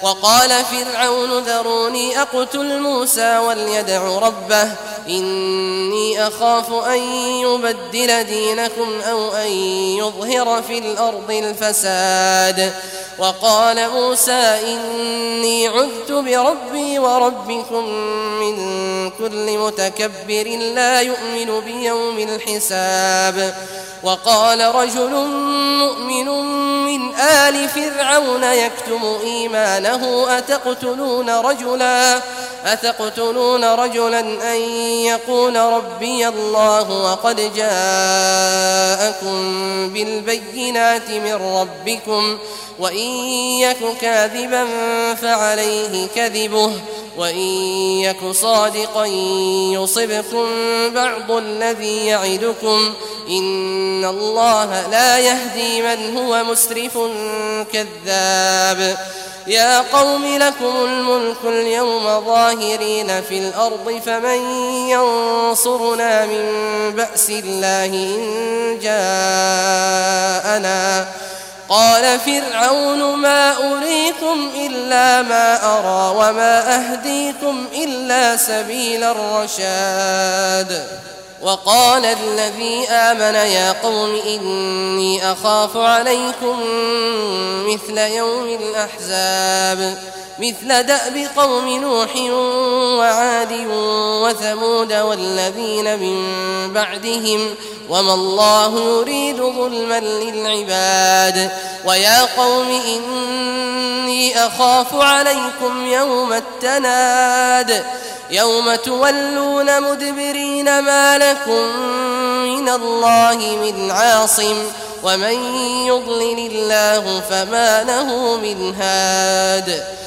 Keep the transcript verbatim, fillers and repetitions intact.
وقال فرعون ذروني أقتل موسى وليدع ربه إني أخاف أن يبدل دينكم أو أن يظهر في الأرض الفساد. وقال موسى إني عذت بربي وربكم من كل متكبر لا يؤمن بيوم الحساب. وقال رجل مؤمن من آل فرعون يكتم إيمانه أتقتلون رجلا أتقتلون رجلا أن يقول ربي الله وقد جاءكم بالبينات من ربكم وإن يك كاذبا فعليه كذبه وإن يك صادقا يصبكم بعض الذي يعدكم إن الله لا يهدي من هو مسرف كذاب. يا قوم لكم الملك اليوم ظاهرين في الأرض فمن ينصرنا من بأس الله إن جاءنا. قال فرعون ما أريكم إلا ما أرى وما أهديكم إلا سبيل الرشاد. وقال الذي آمن يا قوم إني أخاف عليكم مثل يوم الأحزاب مثل دأب قوم نوح وعاد وثمود والذين من بعدهم وما الله يريد ظلما للعباد. ويا قوم إني أخاف عليكم يوم التناد يوم تولون مدبرين ما لكم من الله من عاصم ومن يضلل الله فما له من هاد.